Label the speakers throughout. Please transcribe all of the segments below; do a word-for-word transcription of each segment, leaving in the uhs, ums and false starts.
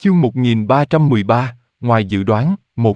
Speaker 1: Chương một nghìn ba trăm mười ba, ngoài dự đoán, một.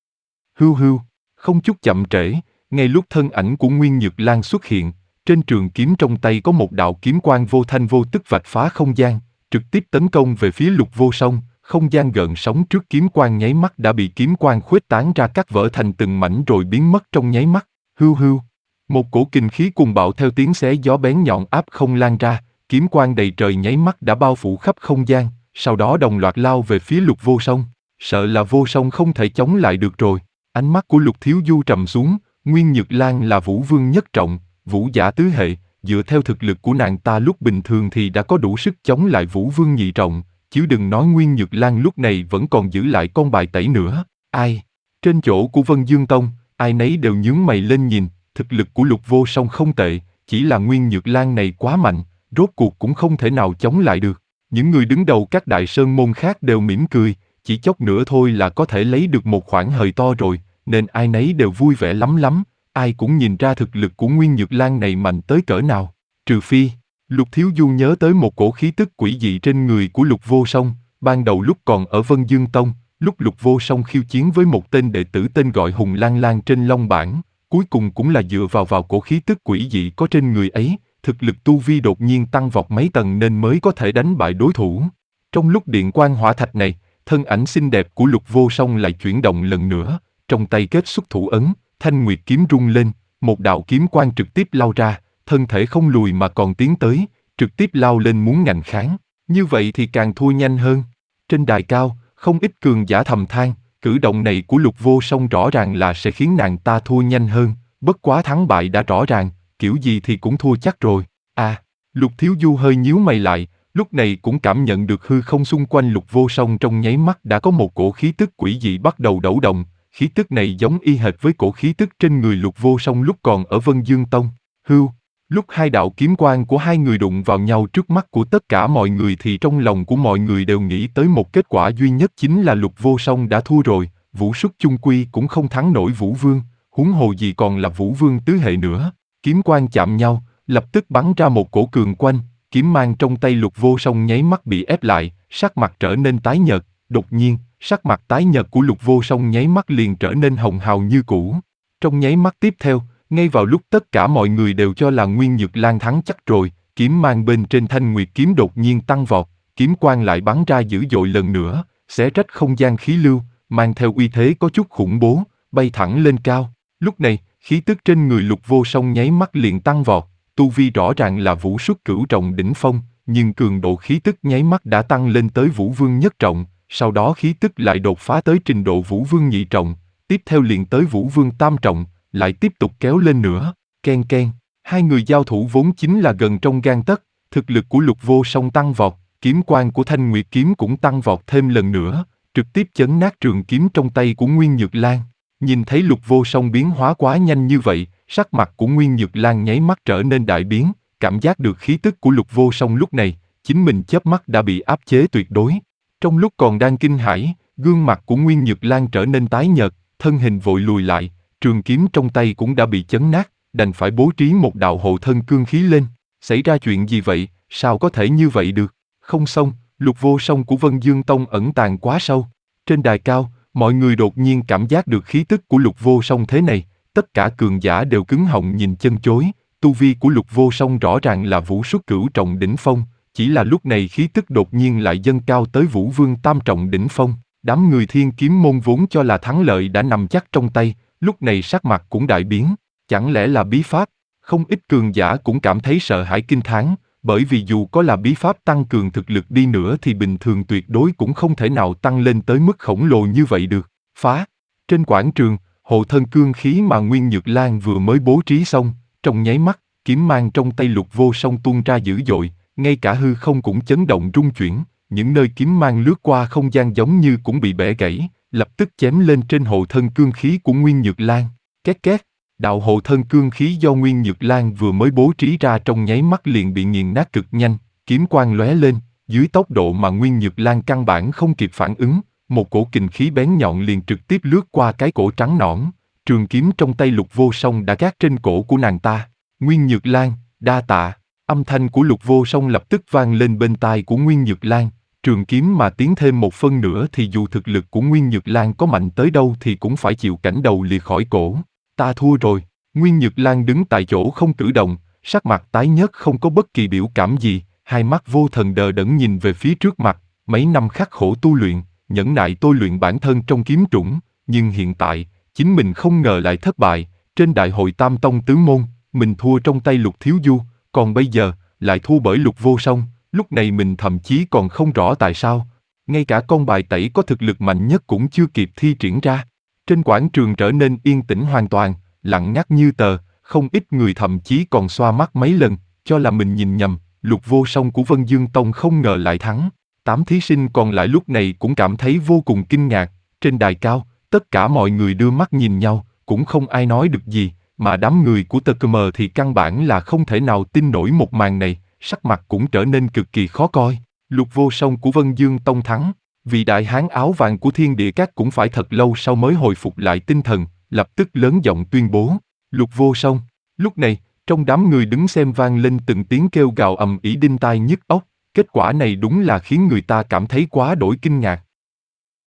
Speaker 1: Hưu hưu, không chút chậm trễ, ngay lúc thân ảnh của Nguyên Nhược Lan xuất hiện, trên trường kiếm trong tay có một đạo kiếm quang vô thanh vô tức vạch phá không gian, trực tiếp tấn công về phía Lục Vô Song, không gian gợn sóng trước kiếm quang nháy mắt đã bị kiếm quang khuếch tán ra cắt vỡ thành từng mảnh rồi biến mất trong nháy mắt. Hưu hưu, một cổ kình khí cuồng bạo theo tiếng xé gió bén nhọn áp không lan ra, kiếm quang đầy trời nháy mắt đã bao phủ khắp không gian, sau đó đồng loạt lao về phía Lục Vô Song. Sợ là Vô Song không thể chống lại được rồi. Ánh mắt của Lục Thiếu Du trầm xuống, Nguyên Nhược Lan là vũ vương nhất trọng, vũ giả tứ hệ, dựa theo thực lực của nàng ta lúc bình thường thì đã có đủ sức chống lại vũ vương nhị trọng, chứ đừng nói Nguyên Nhược Lan lúc này vẫn còn giữ lại con bài tẩy nữa. Ai? Trên chỗ của Vân Dương Tông, ai nấy đều nhướng mày lên nhìn, thực lực của Lục Vô Song không tệ, chỉ là Nguyên Nhược Lan này quá mạnh, rốt cuộc cũng không thể nào chống lại được. Những người đứng đầu các đại sơn môn khác đều mỉm cười, chỉ chốc nữa thôi là có thể lấy được một khoản hời to rồi, nên ai nấy đều vui vẻ lắm lắm, ai cũng nhìn ra thực lực của Nguyên Nhược Lan này mạnh tới cỡ nào. Trừ phi, Lục Thiếu Du nhớ tới một cổ khí tức quỷ dị trên người của Lục Vô Song, ban đầu lúc còn ở Vân Dương Tông, lúc Lục Vô Song khiêu chiến với một tên đệ tử tên gọi Hùng Lan Lan trên Long Bảng, cuối cùng cũng là dựa vào vào cổ khí tức quỷ dị có trên người ấy, thực lực tu vi đột nhiên tăng vọt mấy tầng nên mới có thể đánh bại đối thủ. Trong lúc điện quang hỏa thạch này, thân ảnh xinh đẹp của Lục Vô Song lại chuyển động lần nữa, trong tay kết xuất thủ ấn, thanh nguyệt kiếm rung lên, một đạo kiếm quang trực tiếp lao ra, thân thể không lùi mà còn tiến tới, trực tiếp lao lên muốn ngạnh kháng, như vậy thì càng thua nhanh hơn. Trên đài cao, không ít cường giả thầm than, cử động này của Lục Vô Song rõ ràng là sẽ khiến nàng ta thua nhanh hơn, bất quá thắng bại đã rõ ràng, kiểu gì thì cũng thua chắc rồi. À, Lục Thiếu Du hơi nhíu mày lại, lúc này cũng cảm nhận được hư không xung quanh Lục Vô Song trong nháy mắt đã có một cổ khí tức quỷ dị bắt đầu đẩu động, khí tức này giống y hệt với cổ khí tức trên người Lục Vô Song lúc còn ở Vân Dương Tông. Hưu, lúc hai đạo kiếm quang của hai người đụng vào nhau trước mắt của tất cả mọi người thì trong lòng của mọi người đều nghĩ tới một kết quả duy nhất chính là Lục Vô Song đã thua rồi, vũ xuất chung quy cũng không thắng nổi Vũ Vương, huống hồ gì còn là Vũ Vương tứ hệ nữa. Kiếm quang chạm nhau, lập tức bắn ra một cổ cường quanh, kiếm mang trong tay Lục Vô Song nháy mắt bị ép lại, sắc mặt trở nên tái nhợt, đột nhiên, sắc mặt tái nhợt của Lục Vô Song nháy mắt liền trở nên hồng hào như cũ. Trong nháy mắt tiếp theo, ngay vào lúc tất cả mọi người đều cho là Nguyên Nhược Lan thắng chắc rồi, kiếm mang bên trên thanh nguyệt kiếm đột nhiên tăng vọt, kiếm quang lại bắn ra dữ dội lần nữa, xé rách không gian khí lưu, mang theo uy thế có chút khủng bố, bay thẳng lên cao. Lúc này, khí tức trên người Lục Vô Song nháy mắt liền tăng vọt, tu vi rõ ràng là vũ xuất cửu trọng đỉnh phong, nhưng cường độ khí tức nháy mắt đã tăng lên tới Vũ Vương nhất trọng, sau đó khí tức lại đột phá tới trình độ Vũ Vương nhị trọng, tiếp theo liền tới Vũ Vương tam trọng, lại tiếp tục kéo lên nữa. Ken ken, hai người giao thủ vốn chính là gần trong gang tấc, thực lực của Lục Vô Song tăng vọt, kiếm quang của thanh nguyệt kiếm cũng tăng vọt thêm lần nữa, trực tiếp chấn nát trường kiếm trong tay của Nguyên Nhược Lan. Nhìn thấy Lục Vô Song biến hóa quá nhanh như vậy, sắc mặt của Nguyên Nhược Lan nháy mắt trở nên đại biến, cảm giác được khí tức của Lục Vô Song lúc này, chính mình chớp mắt đã bị áp chế tuyệt đối. Trong lúc còn đang kinh hãi, gương mặt của Nguyên Nhược Lan trở nên tái nhợt, thân hình vội lùi lại, trường kiếm trong tay cũng đã bị chấn nát, đành phải bố trí một đạo hộ thân cương khí lên. Xảy ra chuyện gì vậy, sao có thể như vậy được? Không xong, Lục Vô Song của Vân Dương Tông ẩn tàng quá sâu. Trên đài cao, mọi người đột nhiên cảm giác được khí tức của Lục Vô Song thế này, tất cả cường giả đều cứng họng nhìn chân chối, tu vi của Lục Vô Song rõ ràng là vũ xuất cửu trọng đỉnh phong, chỉ là lúc này khí tức đột nhiên lại dâng cao tới Vũ Vương tam trọng đỉnh phong, đám người Thiên Kiếm môn vốn cho là thắng lợi đã nằm chắc trong tay, lúc này sắc mặt cũng đại biến, chẳng lẽ là bí pháp? Không ít cường giả cũng cảm thấy sợ hãi kinh thán, bởi vì dù có là bí pháp tăng cường thực lực đi nữa thì bình thường tuyệt đối cũng không thể nào tăng lên tới mức khổng lồ như vậy được. Phá! Trên quảng trường, hộ thân cương khí mà Nguyên Nhược Lan vừa mới bố trí xong, trong nháy mắt, kiếm mang trong tay Lục Vô Song tuôn ra dữ dội, ngay cả hư không cũng chấn động rung chuyển, những nơi kiếm mang lướt qua không gian giống như cũng bị bẻ gãy, lập tức chém lên trên hộ thân cương khí của Nguyên Nhược Lan. Két két, đạo hộ thân cương khí do Nguyên Nhược Lan vừa mới bố trí ra trong nháy mắt liền bị nghiền nát cực nhanh, kiếm quang lóe lên, dưới tốc độ mà Nguyên Nhược Lan căn bản không kịp phản ứng, một cổ kình khí bén nhọn liền trực tiếp lướt qua cái cổ trắng nõn, trường kiếm trong tay Lục Vô Song đã gác trên cổ của nàng ta. Nguyên Nhược Lan, đa tạ. Âm thanh của Lục Vô Song lập tức vang lên bên tai của Nguyên Nhược Lan, Trường kiếm mà tiến thêm một phân nữa thì dù thực lực của Nguyên Nhược Lan có mạnh tới đâu thì cũng phải chịu cảnh đầu liệt khỏi cổ. Ta thua rồi. Nguyên Nhược Lan đứng tại chỗ không cử động, sắc mặt tái nhợt không có bất kỳ biểu cảm gì, hai mắt vô thần đờ đẫn nhìn về phía trước mặt. Mấy năm khắc khổ tu luyện, nhẫn nại tôi luyện bản thân trong kiếm trũng, nhưng hiện tại, chính mình không ngờ lại thất bại. Trên đại hội Tam Tông Tứ Môn, mình thua trong tay Lục Thiếu Du, còn bây giờ, lại thua bởi Lục Vô Song. Lúc này mình thậm chí còn không rõ tại sao. Ngay cả con bài tẩy có thực lực mạnh nhất cũng chưa kịp thi triển ra. Trên quảng trường trở nên yên tĩnh hoàn toàn, lặng ngắt như tờ, không ít người thậm chí còn xoa mắt mấy lần, cho là mình nhìn nhầm. Lục Vô Song của Vân Dương Tông không ngờ lại thắng. Tám thí sinh còn lại lúc này cũng cảm thấy vô cùng kinh ngạc. Trên đài cao, tất cả mọi người đưa mắt nhìn nhau, cũng không ai nói được gì, mà đám người của tê ca em thì căn bản là không thể nào tin nổi một màn này, sắc mặt cũng trở nên cực kỳ khó coi. Lục Vô Song của Vân Dương Tông thắng, vị đại hán áo vàng của Thiên Địa Các cũng phải thật lâu sau mới hồi phục lại tinh thần, lập tức lớn giọng tuyên bố, Lục Vô Song. Lúc này, trong đám người đứng xem vang lên từng tiếng kêu gào ầm ĩ đinh tai nhức óc, kết quả này đúng là khiến người ta cảm thấy quá đổi kinh ngạc.